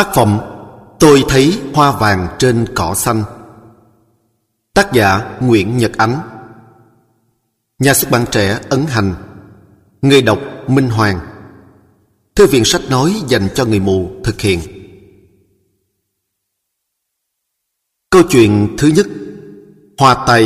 Tác phẩm Tôi thấy hoa vàng trên cỏ xanh. Tác giả Nguyễn Nhật Ánh. Nhà xuất bản Trẻ Ấn Hành. Người đọc Minh Hoàng. Thư viện sách nói dành cho người mù thực hiện. Câu chuyện thứ nhất: Hoa tay.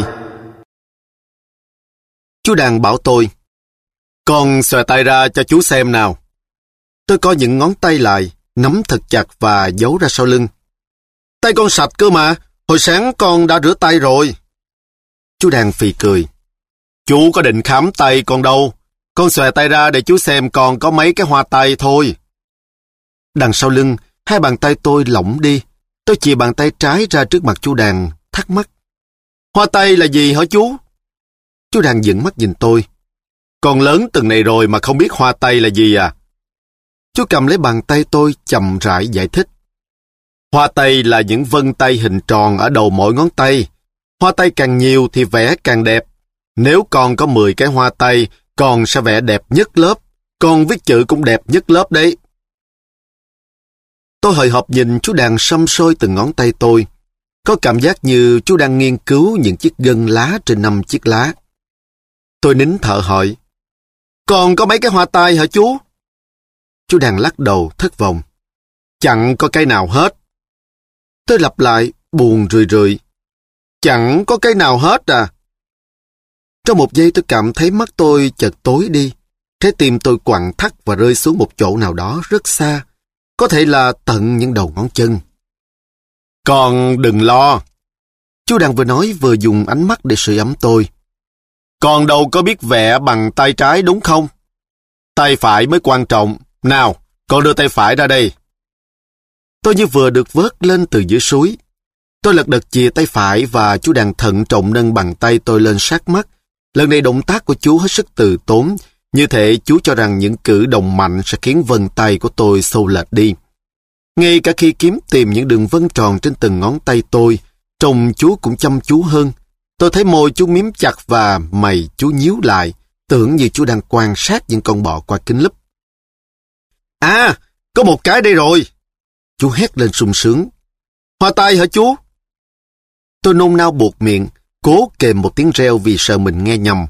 Chú Đàn bảo tôi: "Con xòe tay ra cho chú xem nào." Tôi co những ngón tay lại, nắm thật chặt và giấu ra sau lưng. "Tay con sạch cơ mà, hồi sáng con đã rửa tay rồi." Chú Đàn phì cười: "Chú có định khám tay con đâu, con xòe tay ra để chú xem con có mấy cái hoa tay thôi." Đằng sau lưng, hai bàn tay tôi lỏng đi. Tôi chìa bàn tay trái ra trước mặt chú Đàn, thắc mắc: "Hoa tay là gì hả chú?" Chú Đàn dựng mắt nhìn tôi: "Con lớn từng này rồi mà không biết hoa tay là gì à?" Chú cầm lấy bàn tay tôi, chậm rãi giải thích: "Hoa tay là những vân tay hình tròn ở đầu mỗi ngón tay. Hoa tay càng nhiều thì vẽ càng đẹp. Nếu con có 10 cái hoa tay, con sẽ vẽ đẹp nhất lớp. Con viết chữ cũng đẹp nhất lớp đấy." Tôi hồi hộp nhìn chú Đàn xăm soi từng ngón tay tôi. Có cảm giác như chú đang nghiên cứu những chiếc gân lá trên 5 chiếc lá. Tôi nín thở hỏi: "Con có mấy cái hoa tay hả chú?" Chú Đàn lắc đầu thất vọng: "Chẳng có cái nào hết." Tôi lặp lại buồn rười rượi: "Chẳng có cái nào hết à?" Trong một giây tôi cảm thấy mắt tôi chợt tối đi. Trái tim tôi quặn thắt và rơi xuống một chỗ nào đó rất xa, có thể là tận những đầu ngón chân. "Con đừng lo." Chú Đàn vừa nói vừa dùng ánh mắt để sưởi ấm tôi. "Con đâu có biết vẽ bằng tay trái đúng không? Tay phải mới quan trọng. Nào, con đưa tay phải ra đây." Tôi như vừa được vớt lên từ dưới suối. Tôi lật đật chìa tay phải và chú Đàn thận trọng nâng bàn tay tôi lên sát mắt. Lần này động tác của chú hết sức từ tốn, như thể chú cho rằng những cử động mạnh sẽ khiến vân tay của tôi xô lệch đi. Ngay cả khi kiếm tìm những đường vân tròn trên từng ngón tay tôi, trông chú cũng chăm chú hơn. Tôi thấy môi chú miếm chặt và mày chú nhíu lại, tưởng như chú đang quan sát những con bọ qua kính lúp. "À, có một cái đây rồi!" Chú hét lên sung sướng. "Hoa tay hả chú?" Tôi nôn nao buột miệng, cố kềm một tiếng reo vì sợ mình nghe nhầm.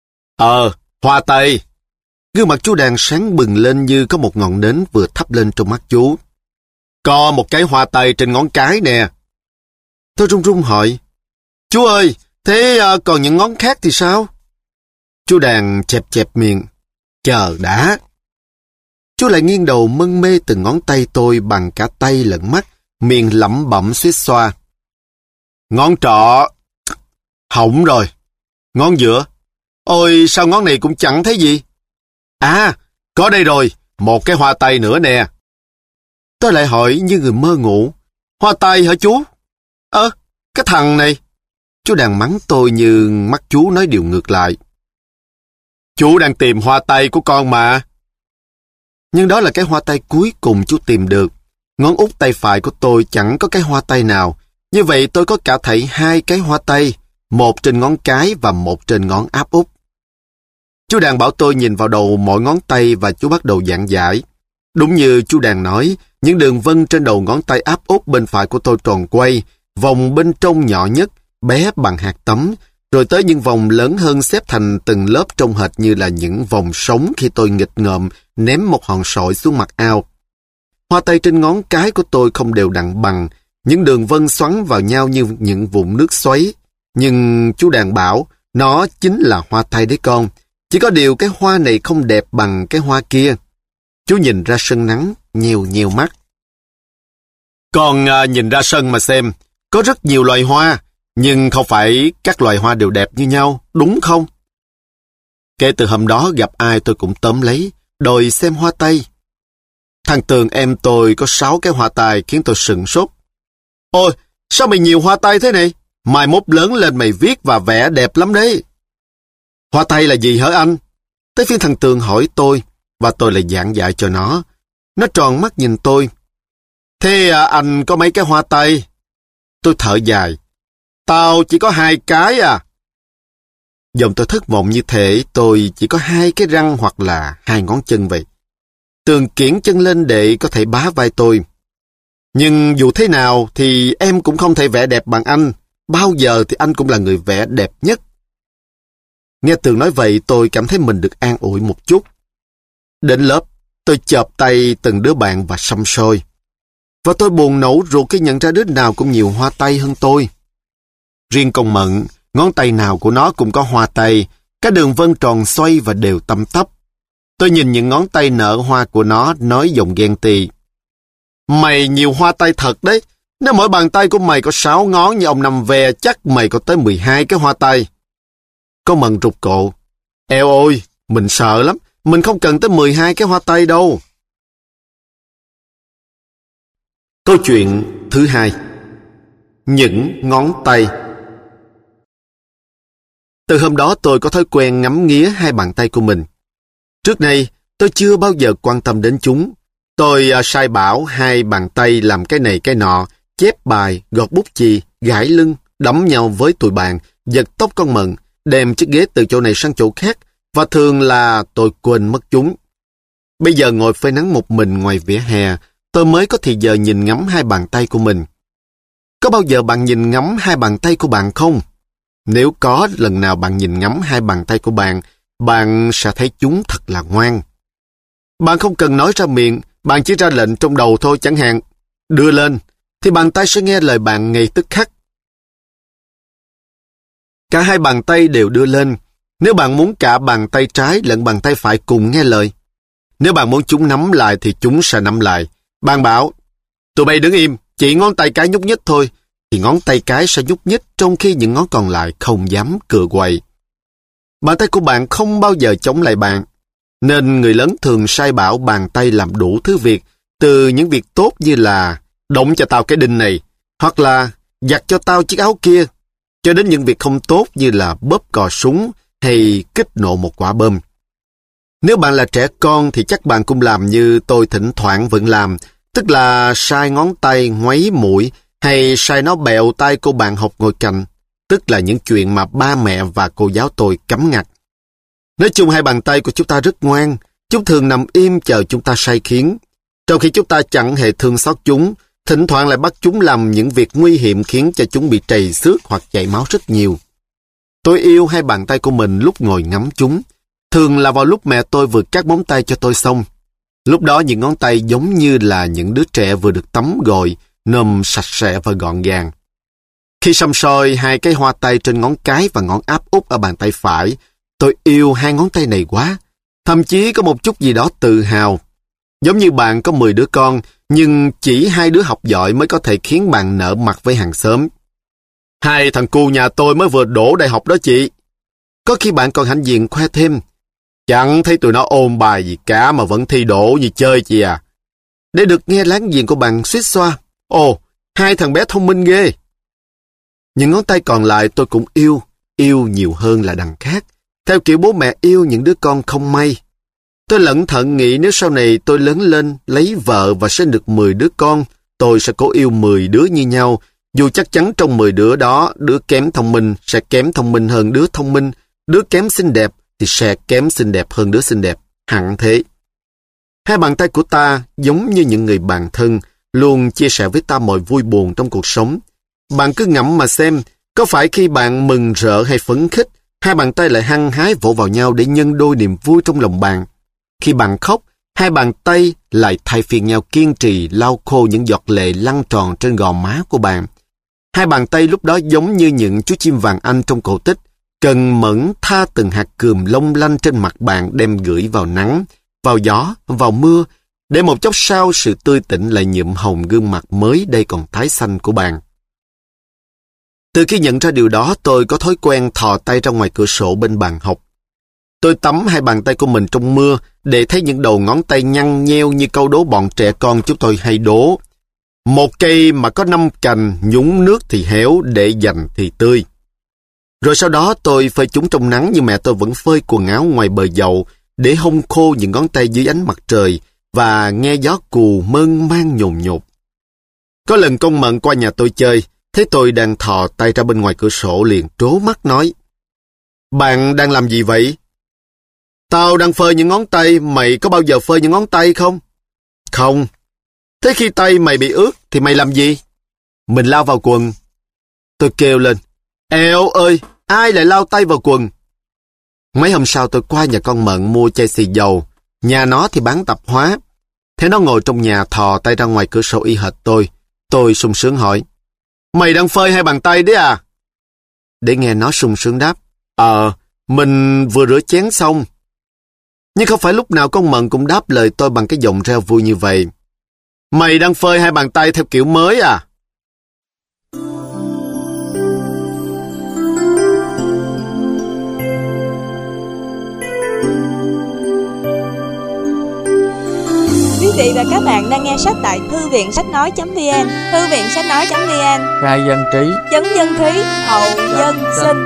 Hoa tay." Gương mặt chú Đàn sáng bừng lên như có một ngọn nến vừa thắp lên trong mắt chú. "Có một cái hoa tay trên ngón cái nè." Tôi run run hỏi: "Chú ơi, thế còn những ngón khác thì sao?" Chú Đàn chẹp chẹp miệng: "Chờ đã." Chú lại nghiêng đầu mân mê từng ngón tay tôi bằng cả tay lẫn mắt, miệng lẩm bẩm xuýt xoa: "Ngón trỏ hỏng rồi. Ngón giữa, ôi sao ngón này cũng chẳng thấy gì. À, có đây rồi, một cái hoa tay nữa nè." Tôi lại hỏi như người mơ ngủ: "Hoa tay hả chú?" Cái thằng này." Chú Đàn mắng tôi như mắt chú nói điều ngược lại: "Chú đang tìm hoa tay của con mà." Nhưng đó là cái hoa tay cuối cùng chú tìm được. Ngón út tay phải của tôi chẳng có cái hoa tay nào. Như vậy tôi có cả thảy 2 cái hoa tay, một trên ngón cái và một trên ngón áp út. Chú Đàn bảo tôi nhìn vào đầu mỗi ngón tay và chú bắt đầu giảng giải. Đúng như chú Đàn nói, những đường vân trên đầu ngón tay áp út bên phải của tôi tròn quay, vòng bên trong nhỏ nhất, bé bằng hạt tấm, rồi tới những vòng lớn hơn xếp thành từng lớp trông hệt như là những vòng sống khi tôi nghịch ngợm ném một hòn sỏi xuống mặt ao. Hoa tay trên ngón cái của tôi không đều đặn bằng, những đường vân xoắn vào nhau như những vụn nước xoáy. Nhưng chú Đàn bảo nó chính là hoa tay đấy con. Chỉ có điều cái hoa này không đẹp bằng cái hoa kia. Chú nhìn ra sân nắng, nheo nheo mắt. "Con nhìn ra sân mà xem, có rất nhiều loài hoa, nhưng không phải các loài hoa đều đẹp như nhau, đúng không?" Kể từ hôm đó gặp ai tôi cũng tóm lấy, đòi xem hoa tay. Thằng Tường em tôi có 6 cái hoa tay khiến tôi sửng sốt. "Ôi, sao mày nhiều hoa tay thế này? Mai mốt lớn lên mày viết và vẽ đẹp lắm đấy." "Hoa tay là gì hả anh?" Tới phiên thằng Tường hỏi tôi, và tôi lại giảng giải cho nó. Nó tròn mắt nhìn tôi. "Thế anh có mấy cái hoa tay?" Tôi thở dài: "Tao chỉ có 2 cái à." Giọng tôi thất vọng như thể tôi chỉ có 2 cái răng hoặc là 2 ngón chân vậy. Tường kiễng chân lên để có thể bá vai tôi. Nhưng dù thế nào thì em cũng không thể vẽ đẹp bằng anh. Bao giờ thì anh cũng là người vẽ đẹp nhất. Nghe Tường nói vậy tôi cảm thấy mình được an ủi một chút. Đến lớp, tôi chộp tay từng đứa bạn và săm soi. Và tôi buồn nổ ruột khi nhận ra đứa nào cũng nhiều hoa tay hơn tôi. Riêng con Mận, ngón tay nào của nó cũng có hoa tay, các đường vân tròn xoay và đều tăm tắp. Tôi nhìn những ngón tay nở hoa của nó nói giọng ghen tị. Mày nhiều hoa tay thật đấy. Nếu mỗi bàn tay của mày có 6 ngón như ông Năm Ve, chắc mày có tới 12 cái hoa tay. Con Mận rụt cổ. Eo ôi, mình sợ lắm. Mình không cần tới 12 cái hoa tay đâu. Câu chuyện thứ 2. Những ngón tay. Từ hôm đó tôi có thói quen ngắm nghía hai bàn tay của mình. Trước đây, tôi chưa bao giờ quan tâm đến chúng. Tôi sai bảo hai bàn tay làm cái này cái nọ, chép bài, gọt bút chì, gãi lưng, đấm nhau với tụi bạn, giật tóc con Mận, đem chiếc ghế từ chỗ này sang chỗ khác, và thường là tôi quên mất chúng. Bây giờ ngồi phơi nắng một mình ngoài vỉa hè, tôi mới có thì giờ nhìn ngắm hai bàn tay của mình. Có bao giờ bạn nhìn ngắm hai bàn tay của bạn không? Nếu có lần nào bạn nhìn ngắm hai bàn tay của bạn, bạn sẽ thấy chúng thật là ngoan. Bạn không cần nói ra miệng, bạn chỉ ra lệnh trong đầu thôi, chẳng hạn đưa lên, thì bàn tay sẽ nghe lời bạn ngay tức khắc. Cả hai bàn tay đều đưa lên, nếu bạn muốn cả bàn tay trái lẫn bàn tay phải cùng nghe lời. Nếu bạn muốn chúng nắm lại thì chúng sẽ nắm lại. Bạn bảo, tụi bay đứng im, chỉ ngón tay cái nhúc nhích thôi, thì ngón tay cái sẽ nhúc nhích trong khi những ngón còn lại không dám cựa quậy. Bàn tay của bạn không bao giờ chống lại bạn, nên người lớn thường sai bảo bàn tay làm đủ thứ việc, từ những việc tốt như là động cho tao cái đinh này, hoặc là giặt cho tao chiếc áo kia, cho đến những việc không tốt như là bóp cò súng hay kích nổ một quả bom. Nếu bạn là trẻ con thì chắc bạn cũng làm như tôi thỉnh thoảng vẫn làm, tức là sai ngón tay ngoáy mũi hay sai nó bẹo tay cô bạn học ngồi cạnh, tức là những chuyện mà ba mẹ và cô giáo tôi cấm ngặt. Nói chung hai bàn tay của chúng ta rất ngoan, chúng thường nằm im chờ chúng ta sai khiến, trong khi chúng ta chẳng hề thương xót chúng, thỉnh thoảng lại bắt chúng làm những việc nguy hiểm khiến cho chúng bị trầy xước hoặc chảy máu rất nhiều. Tôi yêu hai bàn tay của mình lúc ngồi ngắm chúng, thường là vào lúc mẹ tôi vừa cắt móng tay cho tôi xong. Lúc đó những ngón tay giống như là những đứa trẻ vừa được tắm gội, nôm sạch sẽ và gọn gàng. Khi săm soi hai cái hoa tay trên ngón cái và ngón áp út ở bàn tay phải, tôi yêu hai ngón tay này quá. Thậm chí có một chút gì đó tự hào. Giống như bạn có 10 đứa con, nhưng chỉ 2 đứa học giỏi mới có thể khiến bạn nở mặt với hàng xóm. Hai thằng cu nhà tôi mới vừa đỗ đại học đó chị. Có khi bạn còn hãnh diện khoe thêm. Chẳng thấy tụi nó ôn bài gì cả mà vẫn thi đỗ như chơi chị à. Để được nghe láng giềng của bạn suýt xoa. Ồ, hai thằng bé thông minh ghê. Những ngón tay còn lại tôi cũng yêu nhiều hơn là đằng khác, theo kiểu bố mẹ yêu những đứa con không may. Tôi lẩn thận nghĩ nếu sau này tôi lớn lên, lấy vợ và sinh được 10 đứa con, tôi sẽ cố yêu 10 đứa như nhau, dù chắc chắn trong 10 đứa đó, đứa kém thông minh sẽ kém thông minh hơn đứa thông minh, đứa kém xinh đẹp thì sẽ kém xinh đẹp hơn đứa xinh đẹp, hẳn thế. Hai bàn tay của ta giống như những người bạn thân, luôn chia sẻ với ta mọi vui buồn trong cuộc sống. Bạn cứ ngẫm mà xem, có phải khi bạn mừng rỡ hay phấn khích, hai bàn tay lại hăng hái vỗ vào nhau để nhân đôi niềm vui trong lòng bạn. Khi bạn khóc, hai bàn tay lại thay phiên nhau kiên trì lau khô những giọt lệ lăn tròn trên gò má của bạn. Hai bàn tay lúc đó giống như những chú chim vàng Anh trong cổ tích, cần mẫn tha từng hạt cườm long lanh trên mặt bạn đem gửi vào nắng, vào gió, vào mưa, để một chốc sau sự tươi tỉnh lại nhuộm hồng gương mặt mới đây còn tái xanh của bạn. Từ khi nhận ra điều đó, tôi có thói quen thò tay ra ngoài cửa sổ bên bàn học. Tôi tắm hai bàn tay của mình trong mưa để thấy những đầu ngón tay nhăn nheo như câu đố bọn trẻ con chúng tôi hay đố. Một cây mà có 5 cành, nhúng nước thì héo, để dành thì tươi. Rồi sau đó tôi phơi chúng trong nắng như mẹ tôi vẫn phơi quần áo ngoài bờ dậu để hong khô những ngón tay dưới ánh mặt trời và nghe gió cù mơn man nhồn nhột. Có lần con Mận qua nhà tôi chơi, thấy tôi đang thò tay ra bên ngoài cửa sổ liền trố mắt nói: Bạn đang làm gì vậy? Tao đang phơi những ngón tay, mày có bao giờ phơi những ngón tay không? Không. Thế khi tay mày bị ướt thì mày làm gì? Mình lao vào quần. Tôi kêu lên, eo ơi, ai lại lao tay vào quần? Mấy hôm sau tôi qua nhà con Mận mua chai xì dầu. Nhà nó thì bán tạp hóa. Thế nó ngồi trong nhà thò tay ra ngoài cửa sổ y hệt tôi. Tôi sung sướng hỏi, mày đang phơi hai bàn tay đấy à? Để nghe nó sung sướng đáp, mình vừa rửa chén xong. Nhưng không phải lúc nào con Mận cũng đáp lời tôi bằng cái giọng reo vui như vậy. Mày đang phơi hai bàn tay theo kiểu mới à? Quý vị và các bạn đang nghe sách tại Thư viện Sách Nói.vn, Thư viện Sách Nói.vn. Khai dân trí, Chấn dân khí, hậu dân sinh.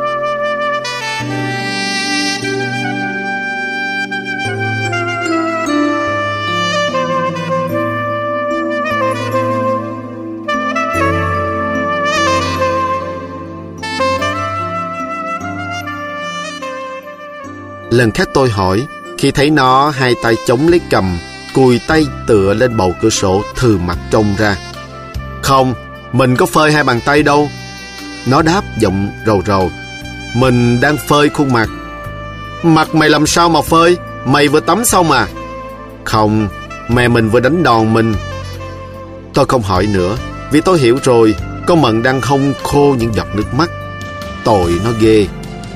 Lần khác tôi hỏi, khi thấy nó hai tay chống lấy cằm, cùi tay tựa lên bầu cửa sổ thừ mặt trông ra. Không, mình có phơi hai bàn tay đâu. Nó đáp giọng rầu rầu, mình đang phơi khuôn mặt. Mặt mày làm sao mà phơi? Mày vừa tắm xong à? Không, mẹ mình vừa đánh đòn mình. Tôi không hỏi nữa, vì tôi hiểu rồi, con Mận đang hông khô những giọt nước mắt. Tội nó ghê.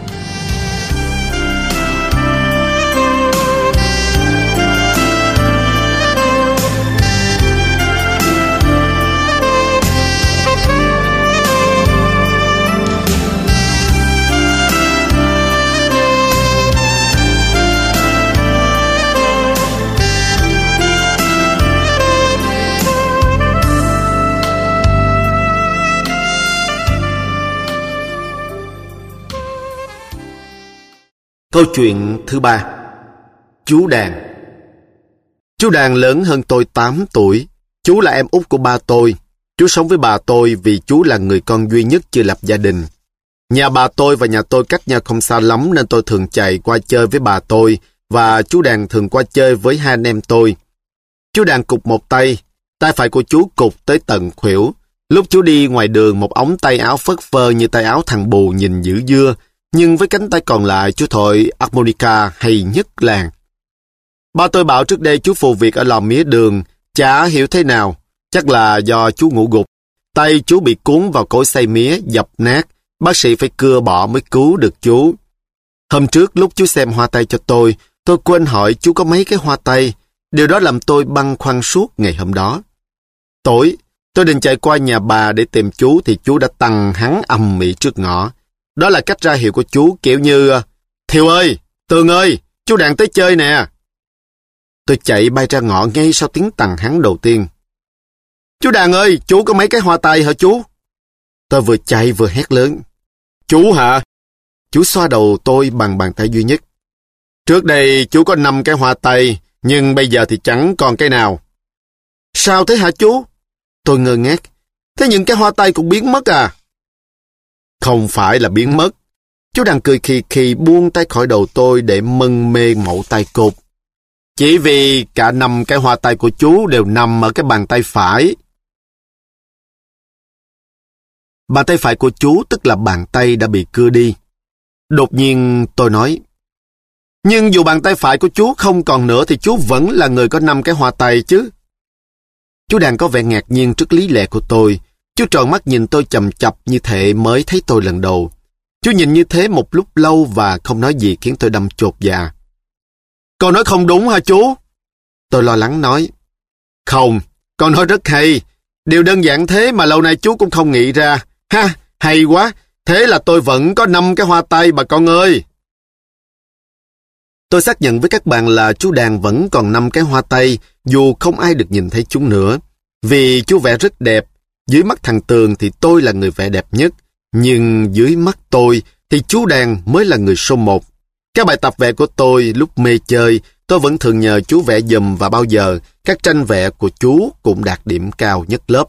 Câu chuyện thứ 3. Chú Đàn. Chú Đàn lớn hơn tôi 8 tuổi. Chú là em út của ba tôi. Chú sống với bà tôi vì chú là người con duy nhất chưa lập gia đình. Nhà bà tôi và nhà tôi cách nhau không xa lắm nên tôi thường chạy qua chơi với bà tôi và chú Đàn thường qua chơi với hai anh em tôi. Chú Đàn cụt một tay phải của chú cụt tới tận khuỷu. Lúc chú đi ngoài đường một ống tay áo phất phơ như tay áo thằng bù nhìn dữ dưa, nhưng với cánh tay còn lại chú thổi harmonica hay nhất làng. Ba tôi bảo trước đây chú phụ việc ở lò mía đường, chả hiểu thế nào, chắc là do chú ngủ gục. Tay chú bị cuốn vào cối xay mía, dập nát, bác sĩ phải cưa bỏ mới cứu được chú. Hôm trước lúc chú xem hoa tay cho tôi quên hỏi chú có mấy cái hoa tay, điều đó làm tôi băn khoăn suốt ngày hôm đó. Tối, tôi định chạy qua nhà bà để tìm chú thì chú đã tăng hắn ầm ĩ trước ngõ. Đó là cách ra hiệu của chú kiểu như, Thiều ơi, Tường ơi, chú Đàn tới chơi nè. Tôi chạy bay ra ngõ ngay sau tiếng tằng hắn đầu tiên. Chú Đàn ơi, chú có mấy cái hoa tay hả chú? Tôi vừa chạy vừa hét lớn. Chú hả? Chú xoa đầu tôi bằng bàn tay duy nhất. Trước đây chú có 5 cái hoa tay, nhưng bây giờ thì chẳng còn cái nào. Sao thế hả chú? Tôi ngơ ngác. Thế những cái hoa tay cũng biến mất à? Không phải là biến mất. Chú Đàn cười khì khì buông tay khỏi đầu tôi để mân mê mẩu tay cột. Chỉ vì cả 5 cái hoa tay của chú đều nằm ở cái bàn tay phải. Bàn tay phải của chú tức là bàn tay đã bị cưa đi. Đột nhiên tôi nói, nhưng dù bàn tay phải của chú không còn nữa thì chú vẫn là người có 5 cái hoa tay chứ. Chú Đàn có vẻ ngạc nhiên trước lý lẽ của tôi. Chú tròn mắt nhìn tôi chằm chằm như thể mới thấy tôi lần đầu. Chú nhìn như thế một lúc lâu và không nói gì khiến tôi đâm chột dạ. Con nói không đúng hả chú? Tôi lo lắng nói. Không, con nói rất hay. Điều đơn giản thế mà lâu nay chú cũng không nghĩ ra. Ha, hay quá. Thế là tôi vẫn có 5 cái hoa tay bà con ơi. Tôi xác nhận với các bạn là chú Đàn vẫn còn 5 cái hoa tay dù không ai được nhìn thấy chúng nữa. Vì chú vẽ rất đẹp. Dưới mắt thằng Tường thì tôi là người vẽ đẹp nhất. Nhưng dưới mắt tôi thì chú Đàn mới là người số 1. Các bài tập vẽ của tôi lúc mê chơi, tôi vẫn thường nhờ chú vẽ giùm và bao giờ các tranh vẽ của chú cũng đạt điểm cao nhất lớp.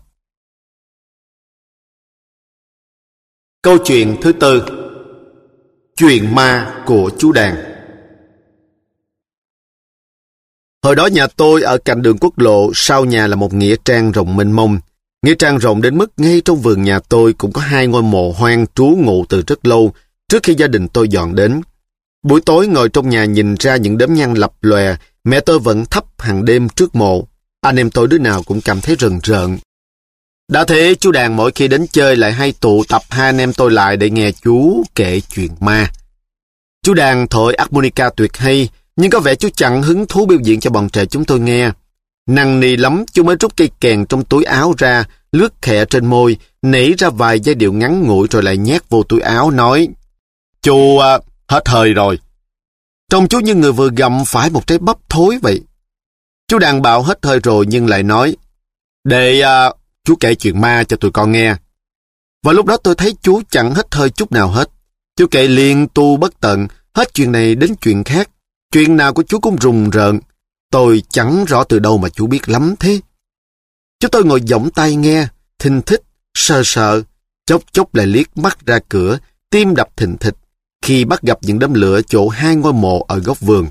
Câu chuyện thứ 4. Chuyện ma của chú Đàn. Hồi đó nhà tôi ở cạnh đường quốc lộ, sau nhà là một nghĩa trang rộng mênh mông. Nghĩa trang rộng đến mức ngay trong vườn nhà tôi cũng có 2 ngôi mộ hoang trú ngụ từ rất lâu, trước khi gia đình tôi dọn đến. Buổi tối ngồi trong nhà nhìn ra những đốm nhang lập lòe, mẹ tôi vẫn thắp hàng đêm trước mộ. Anh em tôi đứa nào cũng cảm thấy rần rợn. Đã thế, chú Đàn mỗi khi đến chơi lại hay tụ tập hai anh em tôi lại để nghe chú kể chuyện ma. Chú Đàn thổi harmonica tuyệt hay, nhưng có vẻ chú chẳng hứng thú biểu diễn cho bọn trẻ chúng tôi nghe. Năn nỉ lắm, chú mới rút cây kèn trong túi áo ra, lướt khẽ trên môi, nảy ra vài giai điệu ngắn ngủi rồi lại nhét vô túi áo, nói: "Chú hết hơi rồi." Trông chú như người vừa gặm phải một trái bắp thối vậy. Chú Đàn bảo hết hơi rồi nhưng lại nói: "Để chú kể chuyện ma cho tụi con nghe." Và lúc đó tôi thấy chú chẳng hết hơi chút nào hết. Chú kể liên tu bất tận, hết chuyện này đến chuyện khác. Chuyện nào của chú cũng rùng rợn. Tôi chẳng rõ từ đâu mà chú biết lắm thế. Chúng tôi ngồi giỏng tai nghe, thinh thích, sợ sợ, chốc chốc lại liếc mắt ra cửa, tim đập thình thịch, khi bắt gặp những đốm lửa chỗ 2 ngôi mộ ở góc vườn.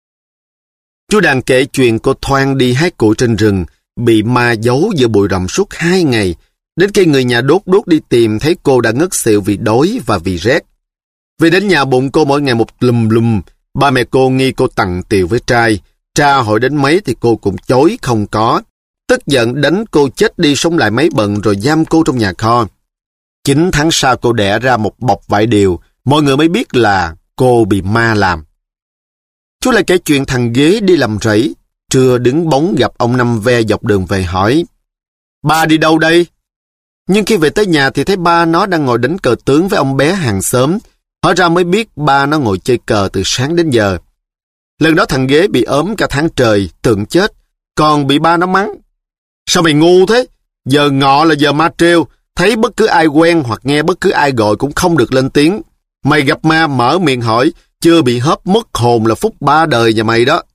Chú Đàn kể chuyện cô Thoan đi hái củi trên rừng, bị ma giấu giữa bụi rậm suốt 2 ngày, đến khi người nhà đốt đi tìm thấy cô đã ngất xỉu vì đói và vì rét. Về đến nhà bụng cô mỗi ngày một lùm, ba mẹ cô nghi cô tằng tiều với trai, tra hỏi đến mấy thì cô cũng chối không có. Tức giận đánh cô chết đi sống lại mấy bận rồi giam cô trong nhà kho. 9 tháng sau cô đẻ ra một bọc vải điều, mọi người mới biết là cô bị ma làm. Chú lại kể chuyện thằng Ghế đi làm rẫy, trưa đứng bóng gặp ông Năm Ve dọc đường về hỏi: "Ba đi đâu đây?" Nhưng khi về tới nhà thì thấy ba nó đang ngồi đánh cờ tướng với ông bé hàng xóm. Hỏi ra mới biết ba nó ngồi chơi cờ từ sáng đến giờ. Lần đó thằng Ghế bị ốm cả tháng trời, tưởng chết, còn bị ba nó mắng: "Sao mày ngu thế? Giờ ngọ là giờ ma trêu, thấy bất cứ ai quen hoặc nghe bất cứ ai gọi cũng không được lên tiếng. Mày gặp ma mở miệng hỏi, chưa bị hớp mất hồn là phúc 3 đời nhà mày đó."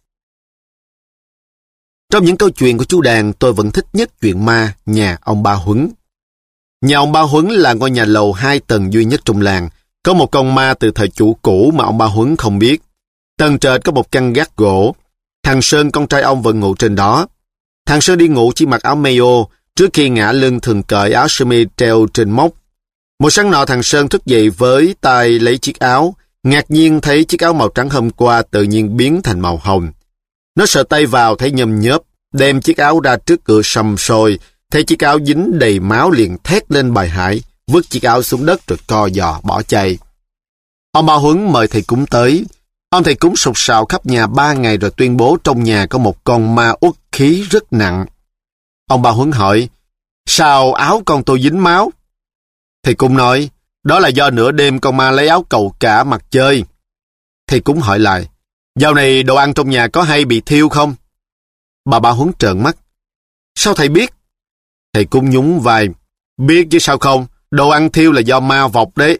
Trong những câu chuyện của chú Đàn, tôi vẫn thích nhất chuyện ma nhà ông Ba Huấn. Nhà ông Ba Huấn là ngôi nhà lầu 2 tầng duy nhất trong làng. Có một con ma từ thời chủ cũ mà ông Ba Huấn không biết. Tầng trệt có một căn gác gỗ. Thằng Sơn con trai ông vẫn ngủ trên đó. Thằng Sơn đi ngủ chỉ mặc áo mayo, trước khi ngả lưng thường cởi áo sơ mi treo trên móc. Một sáng nọ thằng Sơn thức dậy với tay lấy chiếc áo, ngạc nhiên thấy chiếc áo màu trắng hôm qua tự nhiên biến thành màu hồng. Nó sờ tay vào thấy nhầm nhớp, đem chiếc áo ra trước cửa sầm sôi, thấy chiếc áo dính đầy máu liền thét lên bài hải, vứt chiếc áo xuống đất rồi co giò bỏ chạy. Ông Ba Huấn mời thầy cúng tới. Ông thầy cúng sục sạo khắp nhà 3 ngày rồi tuyên bố trong nhà có một con ma uất khí rất nặng. Ông Ba Huấn hỏi: "Sao áo con tôi dính máu?" Thầy cúng nói: "Đó là do nửa đêm con ma lấy áo cậu cả mặc chơi." Thầy cúng hỏi lại: "Dạo này đồ ăn trong nhà có hay bị thiêu không?" Bà Ba Huấn trợn mắt: "Sao thầy biết?" Thầy cúng nhún vai: "Biết chứ sao không, đồ ăn thiêu là do ma vọc đấy."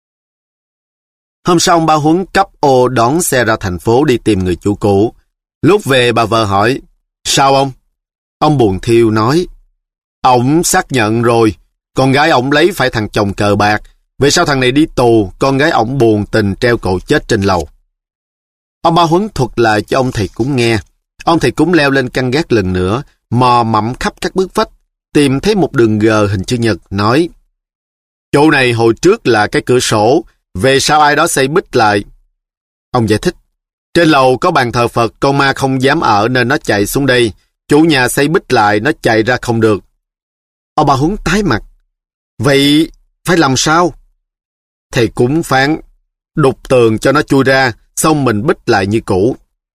Hôm sau ông Ba Huấn cắp ô đón xe ra thành phố đi tìm người chủ cũ. Lúc về bà vợ hỏi: "Sao ông?" Ông buồn thiêu nói: "Ông xác nhận rồi, con gái ông lấy phải thằng chồng cờ bạc. Về sau thằng này đi tù, con gái ông buồn tình treo cổ chết trên lầu." Ông Ba Huấn thuật lại cho ông thầy cúng nghe. Ông thầy cúng leo lên căn gác lần nữa, mò mẫm khắp các bức vách, tìm thấy một đường gờ hình chữ nhật, nói: "Chỗ này hồi trước là cái cửa sổ, về sau ai đó xây bít lại." Ông giải thích: "Trên lầu có bàn thờ Phật, con ma không dám ở nên nó chạy xuống đây. Chủ nhà xây bít lại, nó chạy ra không được." Ông Ba Huấn tái mặt: "Vậy phải làm sao?" Thầy cúng phán: "Đục tường cho nó chui ra, xong mình bít lại như cũ."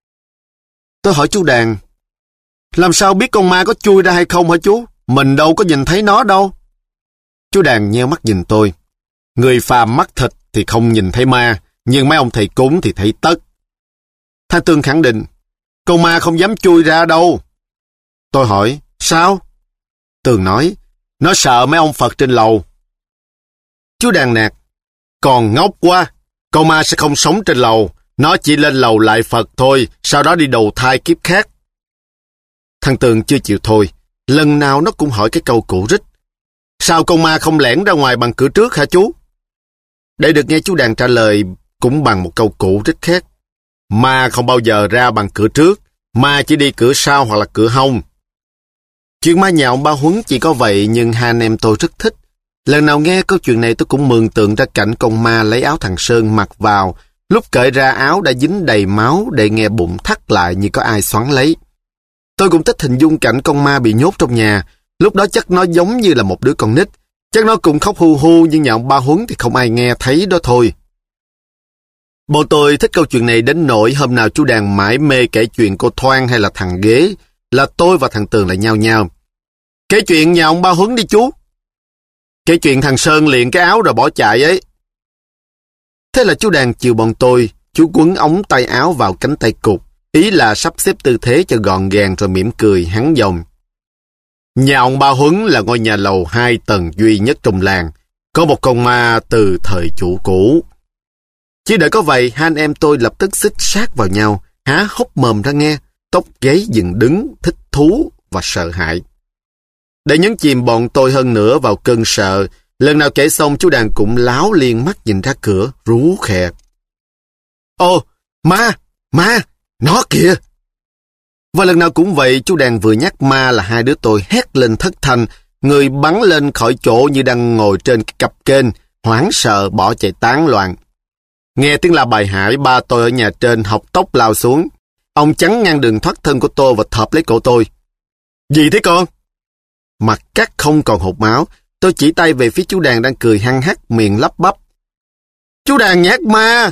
Tôi hỏi chú Đàn: "Làm sao biết con ma có chui ra hay không hả chú? Mình đâu có nhìn thấy nó đâu." Chú Đàn nheo mắt nhìn tôi: "Người phàm mắt thịt thì không nhìn thấy ma, nhưng mấy ông thầy cúng thì thấy tất." Thằng Tương khẳng định: "Con ma không dám chui ra đâu." Tôi hỏi: "Sao?" Tường nói: "Nó sợ mấy ông Phật trên lầu." Chú Đàn nạt: "Còn ngốc quá, con ma sẽ không sống trên lầu, nó chỉ lên lầu lại Phật thôi, sau đó đi đầu thai kiếp khác." Thằng Tường chưa chịu thôi, lần nào nó cũng hỏi cái câu cũ rích: "Sao con ma không lẻn ra ngoài bằng cửa trước hả chú?" Để được nghe chú Đàn trả lời cũng bằng một câu cũ rích khác: "Ma không bao giờ ra bằng cửa trước, Ma chỉ đi cửa sau hoặc là cửa hông. Chuyện ma nhà ông Ba Huấn chỉ có vậy, nhưng hai anh em tôi rất thích. Lần nào nghe câu chuyện này tôi cũng mường tượng ra cảnh con ma lấy áo thằng Sơn mặc vào, lúc cởi ra áo đã dính đầy máu để nghe bụng thắt lại như có ai xoắn lấy. Tôi cũng thích hình dung cảnh con ma bị nhốt trong nhà, lúc đó chắc nó giống như là một đứa con nít. Chắc nó cũng khóc hu hu, nhưng nhà ông Ba Huấn thì không ai nghe thấy đó thôi. Bọn tôi thích câu chuyện này đến nỗi hôm nào chú Đàn mãi mê kể chuyện cô Thoan hay là thằng Ghế, là tôi và thằng Tường lại nhao nhao. Kể chuyện nhà ông Ba Huấn đi chú. Kể chuyện thằng Sơn liền cái áo rồi bỏ chạy ấy. Thế là chú Đàn chiều bọn tôi, chú quấn ống tay áo vào cánh tay cụt, ý là sắp xếp tư thế cho gọn gàng rồi mỉm cười hắn giọng. Nhà ông Ba Huấn là ngôi nhà lầu 2 tầng duy nhất trong làng, có một con ma từ thời chủ cũ. Chỉ đợi có vậy, hai anh em tôi lập tức xích sát vào nhau, há hốc mồm ra nghe, tóc gáy dựng đứng, thích thú và sợ hãi. Để nhấn chìm bọn tôi hơn nữa vào cơn sợ, lần nào kể xong chú Đàn cũng láo liên mắt nhìn ra cửa, rú khè. Ồ, ma, nó kìa! Và lần nào cũng vậy, chú Đàn vừa nhắc ma là hai đứa tôi hét lên thất thanh, người bắn lên khỏi chỗ như đang ngồi trên cặp kênh, hoảng sợ bỏ chạy tán loạn. Nghe tiếng la bài hải, ba tôi ở nhà trên học tốc lao xuống. Ông chắn ngang đường thoát thân của tôi và thọp lấy cổ tôi. Gì thế con? Mặt cắt không còn hột máu, tôi chỉ tay về phía chú Đàn đang cười hăng hắc, miệng lắp bắp. Chú Đàn nhát ma!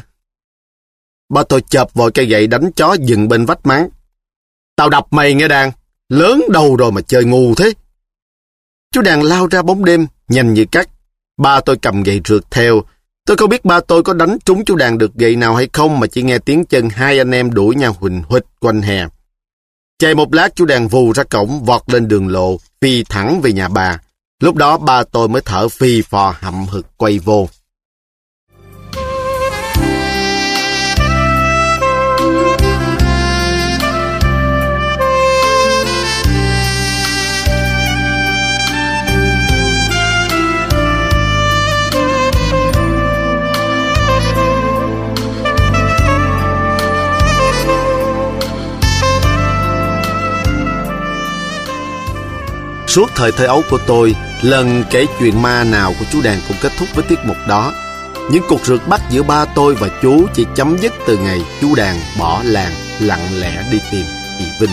Ba tôi chộp vội cây gậy đánh chó dựng bên vách mắng. Tao đập mày nghe Đàn, lớn đầu rồi mà chơi ngu thế. Chú Đàn lao ra bóng đêm, nhanh như cắt. Ba tôi cầm gậy rượt theo. Tôi không biết ba tôi có đánh trúng chú Đàn được gậy nào hay không, mà chỉ nghe tiếng chân hai anh em đuổi nhau huỳnh huỵch quanh hè. Chạy một lát chú Đàn vù ra cổng, vọt lên đường lộ, phi thẳng về nhà bà. Lúc đó ba tôi mới thở phì phò hậm hực quay vô. Suốt thời thơ ấu của tôi, lần kể chuyện ma nào của chú Đàn cũng kết thúc với tiết mục đó. Những cuộc rượt bắt giữa ba tôi và chú chỉ chấm dứt từ ngày chú Đàn bỏ làng lặng lẽ đi tìm chị Vinh.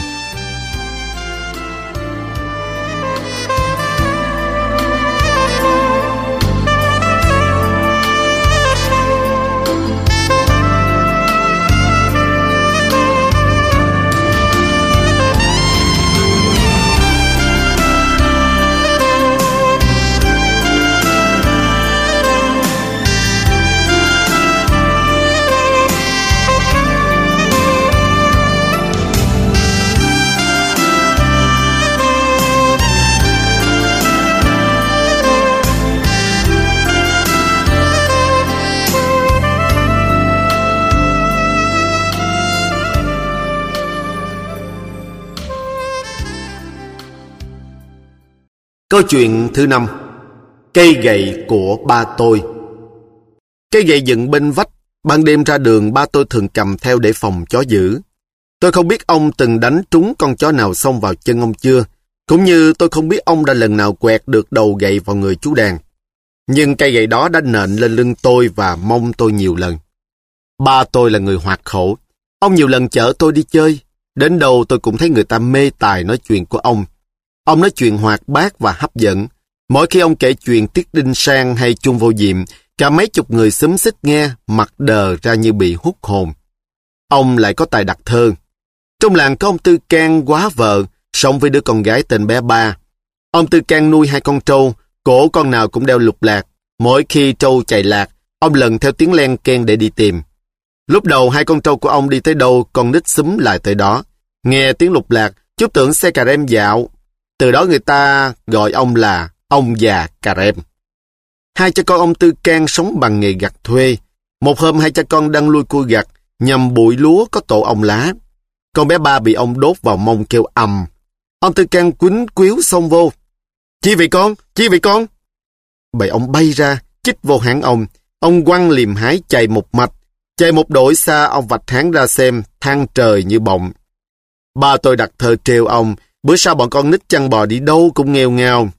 Câu chuyện thứ 5. Cây gậy của ba tôi. Cây gậy dựng bên vách, ban đêm ra đường ba tôi thường cầm theo để phòng chó dữ. Tôi không biết ông từng đánh trúng con chó nào xông vào chân ông chưa, cũng như tôi không biết ông đã lần nào quẹt được đầu gậy vào người chú Đàn. Nhưng cây gậy đó đã nện lên lưng tôi và mông tôi nhiều lần. Ba tôi là người hoạt khổ. Ông nhiều lần chở tôi đi chơi. Đến đâu tôi cũng thấy người ta mê tài nói chuyện của ông. Ông nói chuyện hoạt bát và hấp dẫn. Mỗi khi ông kể chuyện Tiết Đinh Sang hay Chung Vô Diệm, cả mấy chục người xúm xít nghe, mặt đờ ra như bị hút hồn. Ông lại có tài đặt thơ. Trong làng có ông Tư Can quá vợ, sống với đứa con gái tên bé Ba. Ông Tư Can nuôi 2 con trâu, cổ con nào cũng đeo lục lạc. Mỗi khi trâu chạy lạc, ông lần theo tiếng len keng để đi tìm. Lúc đầu 2 con trâu của ông đi tới đâu, con nít xúm lại tới đó. Nghe tiếng lục lạc, chút tưởng xe cà rem dạo. Từ đó người ta gọi ông là ông già cà rem. 2 cha con ông Tư Can sống bằng nghề gặt thuê. Một hôm 2 cha con đang lui cua gặt, nhằm bụi lúa có tổ ong lá. Con bé Ba bị ông đốt vào mông kêu ầm. Ông Tư Can quýnh quýu xông vô. Chi vậy con? Chi vậy con? Bầy ông bay ra, chích vô háng ông. Ông quăng liềm hái chạy một mạch. Chạy một đội xa, ông vạch háng ra xem, than trời như bọng. Ba tôi đặt thơ trêu ông, bữa sau bọn con nít chăn bò đi đâu cũng nghêu ngao.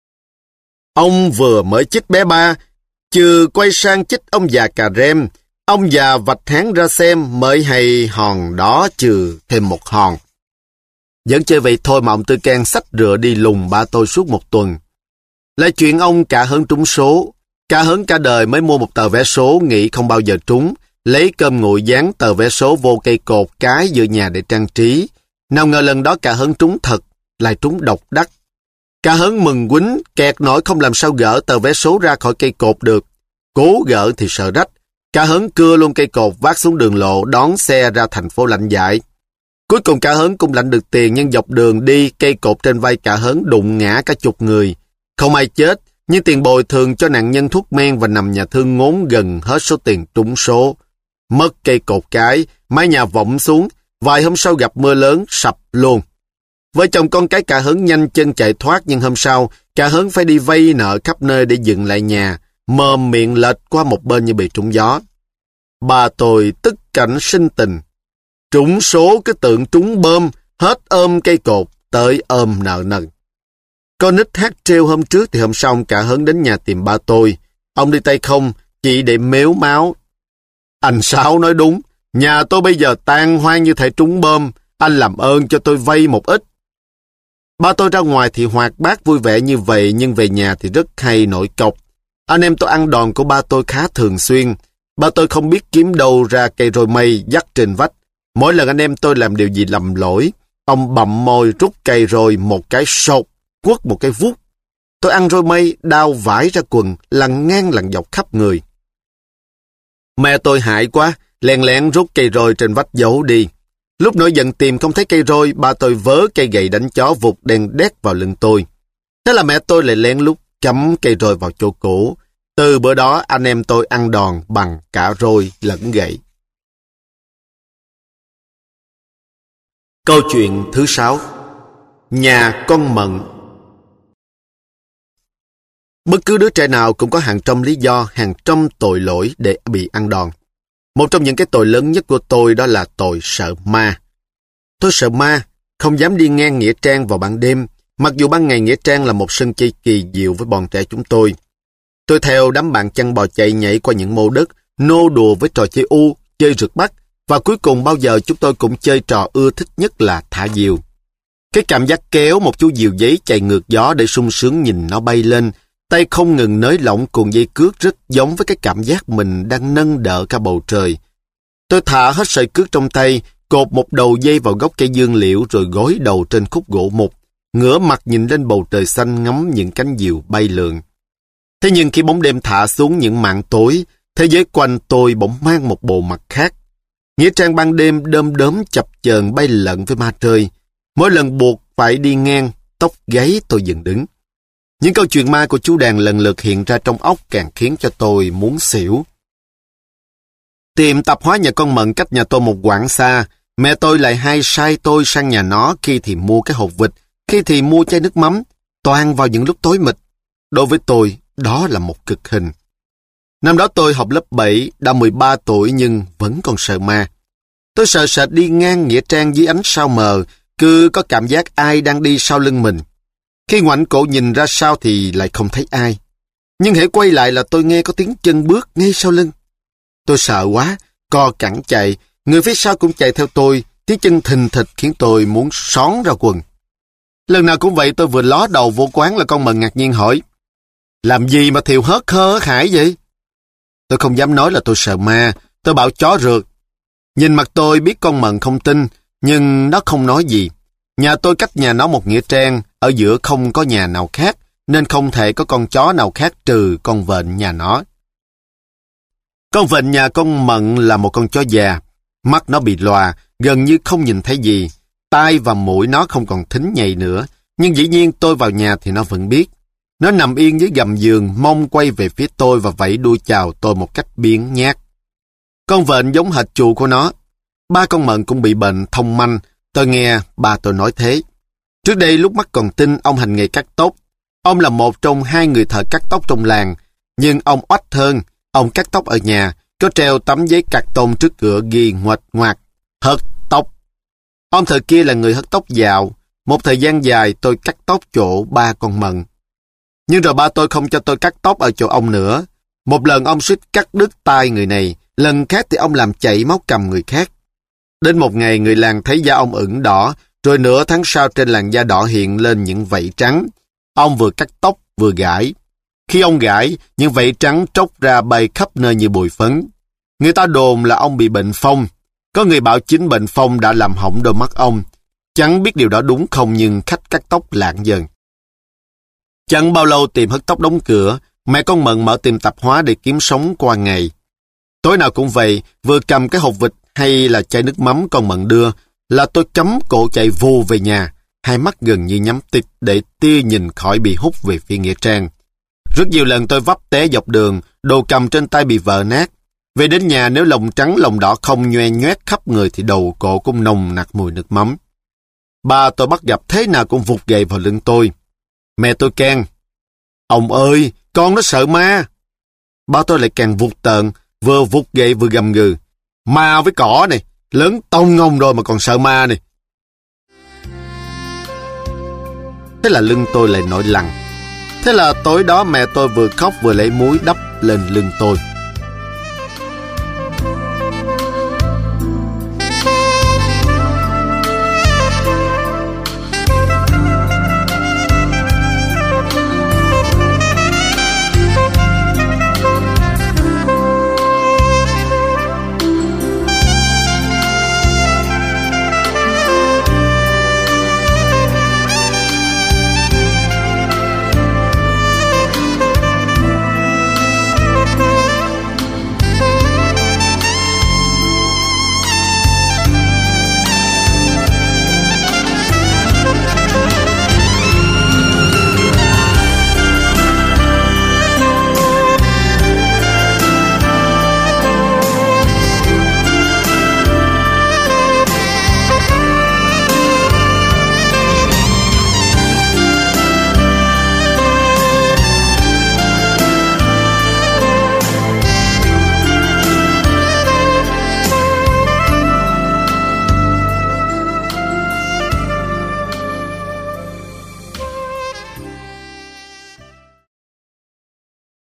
Ông vừa mới chích bé Ba, chừ quay sang chích ông già cà rem. Ông già vạch háng ra xem mới hay hòn đó trừ thêm một hòn. Vẫn chơi vậy thôi mà ông Tư Can xách rựa đi lùng ba tôi suốt một tuần. Lại chuyện ông cả hớn trúng số. Cả hớn cả đời mới mua một tờ vé số nghĩ không bao giờ trúng. Lấy cơm nguội dán tờ vé số vô cây cột cái giữa nhà để trang trí. Nào ngờ lần đó cả hớn trúng thật, lại trúng độc đắc. Cả hớn mừng quýnh, kẹt nổi không làm sao gỡ tờ vé số ra khỏi cây cột được. Cố gỡ thì sợ rách. Cả hớn cưa luôn cây cột vác xuống đường lộ đón xe ra thành phố lãnh giải. Cuối cùng cả hớn cũng lãnh được tiền, nhưng dọc đường đi cây cột trên vai cả hớn đụng ngã cả chục người. Không ai chết, nhưng tiền bồi thường cho nạn nhân thuốc men và nằm nhà thương ngốn gần hết số tiền trúng số. Mất cây cột cái, mái nhà vọng xuống, vài hôm sau gặp mưa lớn, sập luôn. Vợ chồng con cái cả hớn nhanh chân chạy thoát, nhưng hôm sau, cả hớn phải đi vay nợ khắp nơi để dựng lại nhà, mồm miệng lệch qua một bên như bị trúng gió. Ba tôi tức cảnh sinh tình. Trúng số cái tượng trúng bơm, hết ôm cây cột, tới ôm nợ nần. Con nít hát trêu hôm trước thì hôm sau cả hớn đến nhà tìm ba tôi. Ông đi tay không, chỉ để mếu máu. Anh Sáu nói đúng, nhà tôi bây giờ tan hoang như thể trúng bơm, anh làm ơn cho tôi vay một ít. Ba tôi ra ngoài thì hoạt bát vui vẻ như vậy, nhưng về nhà thì rất hay nổi cọc. Anh em tôi ăn đòn của ba tôi khá thường xuyên. Ba tôi không biết kiếm đâu ra cây roi mây dắt trên vách. Mỗi lần anh em tôi làm điều gì lầm lỗi, ông bậm môi rút cây roi một cái sột, quất một cái vút. Tôi ăn roi mây, đau vãi ra quần, lằn ngang lằn dọc khắp người. Mẹ tôi hại quá, lén lén rút cây roi trên vách giấu đi. Lúc nổi giận tìm không thấy cây roi, ba tôi vớ cây gậy đánh chó vụt đen đét vào lưng tôi. Thế là mẹ tôi lại lén lút cắm cây roi vào chỗ cổ. Từ bữa đó anh em tôi ăn đòn bằng cả roi lẫn gậy. Câu chuyện thứ 6. Nhà con Mận. Bất cứ đứa trẻ nào cũng có hàng trăm lý do, hàng trăm tội lỗi để bị ăn đòn. Một trong những cái tội lớn nhất của tôi đó là tội sợ ma. Tôi sợ ma, không dám đi ngang nghĩa trang vào ban đêm, mặc dù ban ngày nghĩa trang là một sân chơi kỳ diệu với bọn trẻ chúng tôi. Tôi theo đám bạn chăn bò chạy nhảy qua những mô đất, nô đùa với trò chơi u, chơi rượt bắt, và cuối cùng bao giờ chúng tôi cũng chơi trò ưa thích nhất là thả diều. Cái cảm giác kéo một chú diều giấy chạy ngược gió để sung sướng nhìn nó bay lên, tay không ngừng nới lỏng cuộn dây cước rất giống với cái cảm giác mình đang nâng đỡ cả bầu trời. Tôi thả hết sợi cước trong tay, cột một đầu dây vào gốc cây dương liễu rồi gối đầu trên khúc gỗ mục, ngửa mặt nhìn lên bầu trời xanh ngắm những cánh diều bay lượn. Thế nhưng khi bóng đêm thả xuống những màn tối, thế giới quanh tôi bỗng mang một bộ mặt khác. Nghĩa trang ban đêm đơm đớm chập chờn bay lẫn với ma trời. Mỗi lần buộc phải đi ngang, tóc gáy tôi dừng đứng. Những câu chuyện ma của chú Đàn lần lượt hiện ra trong óc càng khiến cho tôi muốn xỉu. Tiệm tạp hóa nhà con Mận cách nhà tôi một quãng xa. Mẹ tôi lại hay sai tôi sang nhà nó, khi thì mua cái hột vịt, khi thì mua chai nước mắm, toàn vào những lúc tối mịt. Đối với tôi, đó là một cực hình. Năm đó tôi học lớp 7, đã 13 tuổi nhưng vẫn còn sợ ma. Tôi sợ sệt đi ngang nghĩa trang dưới ánh sao mờ, cứ có cảm giác ai đang đi sau lưng mình. Khi ngoảnh cổ nhìn ra sau thì lại không thấy ai. Nhưng hễ quay lại là tôi nghe có tiếng chân bước ngay sau lưng. Tôi sợ quá, co cẳng chạy, người phía sau cũng chạy theo tôi, tiếng chân thình thịch khiến tôi muốn xón ra quần. Lần nào cũng vậy, tôi vừa ló đầu vô quán là con Mận ngạc nhiên hỏi: "Làm gì mà thiều hớt khơ hải vậy?" Tôi không dám nói là tôi sợ ma, tôi bảo chó rượt. Nhìn mặt tôi biết con Mận không tin, nhưng nó không nói gì. Nhà tôi cách nhà nó một nghĩa trang, ở giữa không có nhà nào khác, nên không thể có con chó nào khác trừ con vện nhà nó. Con vện nhà con Mận là một con chó già, mắt nó bị lòa, gần như không nhìn thấy gì, tai và mũi nó không còn thính nhạy nữa, nhưng dĩ nhiên tôi vào nhà thì nó vẫn biết. Nó nằm yên dưới gầm giường, mông quay về phía tôi và vẫy đuôi chào tôi một cách biếng nhác. Con vện giống hệt chủ của nó. Ba con Mận cũng bị bệnh thông manh, tôi nghe ba tôi nói thế. Trước đây lúc mắt còn tinh, ông hành nghề cắt tóc. Ông là một trong 2 người thợ cắt tóc trong làng, nhưng ông oách hơn, ông cắt tóc ở nhà, có treo tấm giấy cạc tông trước cửa ghi ngoạch ngoạc: "Hớt tóc". Ông thợ kia là người hớt tóc dạo. Một thời gian dài tôi cắt tóc chỗ ba con mận. Nhưng rồi ba tôi không cho tôi cắt tóc ở chỗ ông nữa. Một lần ông suýt cắt đứt tai người này, lần khác thì ông làm chảy máu cằm người khác. Đến một ngày người làng thấy da ông ửng đỏ, rồi nửa tháng sau trên làn da đỏ hiện lên những vảy trắng. Ông vừa cắt tóc vừa gãi. Khi ông gãi, những vảy trắng tróc ra bay khắp nơi như bụi phấn. Người ta đồn là ông bị bệnh phong. Có người bảo chính bệnh phong đã làm hỏng đôi mắt ông. Chẳng biết điều đó đúng không, nhưng khách cắt tóc lạng dần. Chẳng bao lâu tiệm hớt tóc đóng cửa, mẹ con Mận mở tiệm tạp hóa để kiếm sống qua ngày. Tối nào cũng vậy, vừa cầm cái hộp vịt hay là chai nước mắm con Mận đưa, là tôi cắm cổ chạy vù về nhà, hai mắt gần như nhắm tịt để tia nhìn khỏi bị hút về phía nghĩa trang. Rất nhiều lần tôi vấp té dọc đường, đồ cầm trên tay bị vỡ nát. Về đến nhà nếu lòng trắng lòng đỏ không nhoe nhoét khắp người thì đầu cổ cũng nồng nặc mùi nước mắm. Ba tôi bắt gặp thế nào cũng vụt gậy vào lưng tôi. Mẹ tôi khen: "Ông ơi, con nó sợ ma." Ba tôi lại càng vụt tợn, vừa vụt gậy vừa gầm gừ: "Ma với cỏ này, lớn tông ngông rồi mà còn sợ ma này." Thế là lưng tôi lại nổi lằn. Thế là tối đó mẹ tôi vừa khóc vừa lấy muối đắp lên lưng tôi.